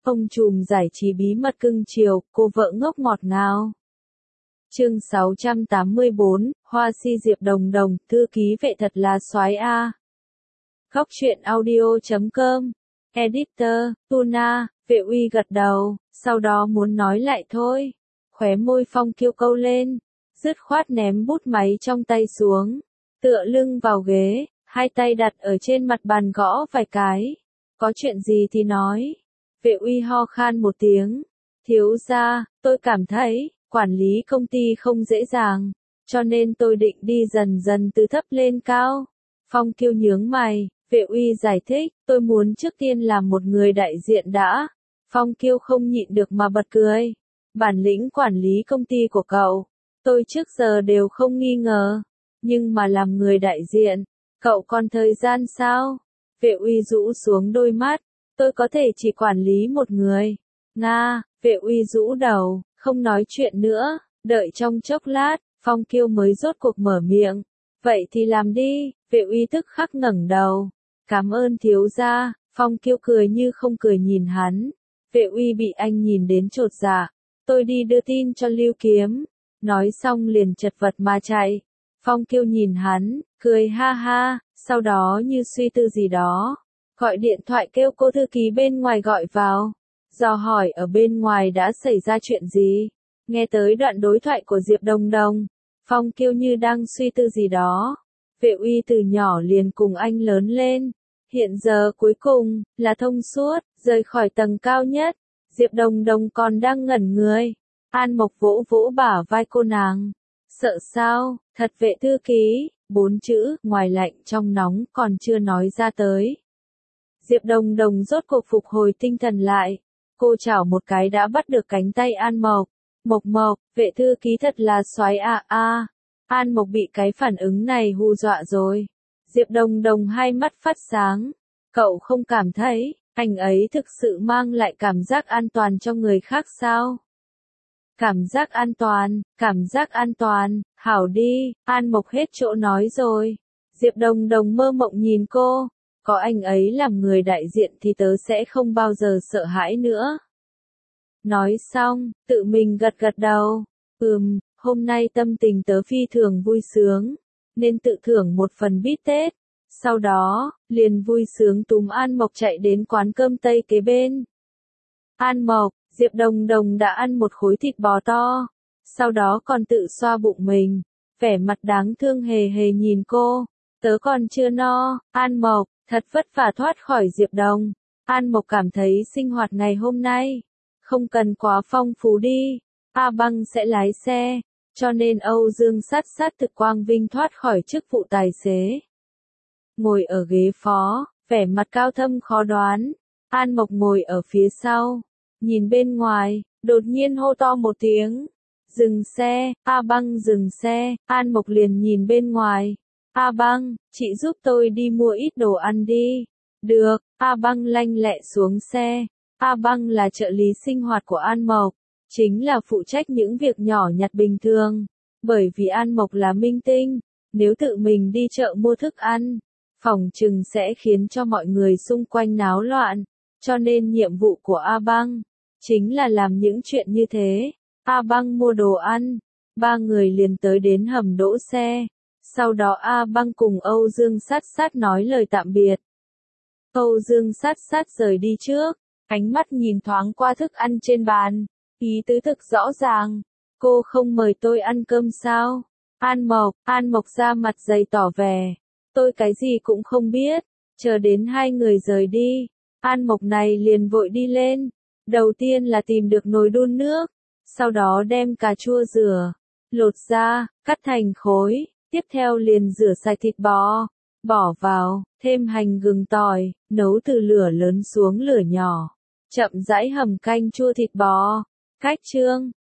Ông trùm giải trí bí mật cưng chiều, cô vợ ngốc ngọt ngào. Chương 684, Hoa si Diệp Đồng Đồng, thư ký vệ thật là soái a. Góc truyện audio.com. Editor, Tuna, Vệ Uy gật đầu, sau đó muốn nói lại thôi. Khóe môi Phong Kiêu câu lên, dứt khoát ném bút máy trong tay xuống, tựa lưng vào ghế, hai tay đặt ở trên mặt bàn gõ vài cái. Có chuyện gì thì nói. Vệ Uy ho khan một tiếng. Thiếu gia, tôi cảm thấy, quản lý công ty không dễ dàng, cho nên tôi định đi dần dần từ thấp lên cao. Phong Kiêu nhướng mày, Vệ Uy giải thích, tôi muốn trước tiên làm một người đại diện đã. Phong Kiêu không nhịn được mà bật cười. Bản lĩnh quản lý công ty của cậu, tôi trước giờ đều không nghi ngờ. Nhưng mà làm người đại diện, cậu còn thời gian sao? Vệ Uy rũ xuống đôi mắt, tôi có thể chỉ quản lý một người. Nga, Vệ Uy rũ đầu, không nói chuyện nữa, đợi trong chốc lát, Phong Kiêu mới rốt cuộc mở miệng. Vậy thì làm đi, Vệ Uy tức khắc ngẩng đầu. Cảm ơn thiếu gia, Phong Kiêu cười như không cười nhìn hắn. Vệ Uy bị anh nhìn đến chột dạ. Tôi đi đưa tin cho Lưu Kiếm. Nói xong liền chật vật mà chạy. Phong Kiêu nhìn hắn, cười ha ha, sau đó như suy tư gì đó. Gọi điện thoại kêu cô thư ký bên ngoài gọi vào. Dò hỏi ở bên ngoài đã xảy ra chuyện gì. Nghe tới đoạn đối thoại của Diệp Đồng Đồng. Phong Kiêu như đang suy tư gì đó. Vệ Uy từ nhỏ liền cùng anh lớn lên. Hiện giờ cuối cùng, là thông suốt, rời khỏi tầng cao nhất. Diệp Đồng Đồng còn đang ngẩn người. An Mộc vỗ vỗ bả vai cô nàng. Sợ sao, thật Vệ thư ký, 4 chữ, ngoài lạnh trong nóng còn chưa nói ra tới. Diệp Đồng Đồng rốt cuộc phục hồi tinh thần lại. Cô chảo một cái đã bắt được cánh tay An Mộc. Mộc Mộc, Vệ thư ký thật là soái a a. An Mộc bị cái phản ứng này hù dọa rồi. Diệp Đồng Đồng hai mắt phát sáng. Cậu không cảm thấy, anh ấy thực sự mang lại cảm giác an toàn cho người khác sao? Cảm giác an toàn, hảo đi, An Mộc hết chỗ nói rồi. Diệp Đồng Đồng mơ mộng nhìn cô, có anh ấy làm người đại diện thì tớ sẽ không bao giờ sợ hãi nữa. Nói xong, tự mình gật gật đầu, hôm nay tâm tình tớ phi thường vui sướng, nên tự thưởng một phần bít tết. Sau đó, liền vui sướng túm An Mộc chạy đến quán cơm Tây kế bên. An Mộc, Diệp Đồng Đồng đã ăn một khối thịt bò to, sau đó còn tự xoa bụng mình, vẻ mặt đáng thương hề hề nhìn cô. Tớ còn chưa no, An Mộc, thật vất vả thoát khỏi Diệp Đồng. An Mộc cảm thấy sinh hoạt ngày hôm nay không cần quá phong phú đi. A Băng sẽ lái xe, cho nên Âu Dương sát thực quang vinh thoát khỏi chức vụ tài xế. Ngồi ở ghế phó, vẻ mặt cao thâm khó đoán. An Mộc ngồi ở phía sau, nhìn bên ngoài, đột nhiên hô to một tiếng. Dừng xe, A Băng dừng xe, An Mộc liền nhìn bên ngoài. A Băng, chị giúp tôi đi mua ít đồ ăn đi. Được, A Băng lanh lẹ xuống xe. A Băng là trợ lý sinh hoạt của An Mộc, chính là phụ trách những việc nhỏ nhặt bình thường. Bởi vì An Mộc là minh tinh, nếu tự mình đi chợ mua thức ăn, phỏng chừng sẽ khiến cho mọi người xung quanh náo loạn. Cho nên nhiệm vụ của A Băng chính là làm những chuyện như thế. A Băng mua đồ ăn, ba người liền tới đến hầm đỗ xe. Sau đó A Băng cùng Âu Dương sát nói lời tạm biệt. Âu Dương sát rời đi trước, ánh mắt nhìn thoáng qua thức ăn trên bàn, ý tứ thực rõ ràng. Cô không mời tôi ăn cơm sao? An Mộc ra mặt dày tỏ vẻ. Tôi cái gì cũng không biết. Chờ đến hai người rời đi, An Mộc này liền vội đi lên. Đầu tiên là tìm được nồi đun nước, sau đó đem cà chua rửa, lột ra, cắt thành khối. Tiếp theo liền rửa sạch thịt bò, bỏ vào, thêm hành gừng tỏi, nấu từ lửa lớn xuống lửa nhỏ. Chậm rãi hầm canh chua thịt bò. Cách chương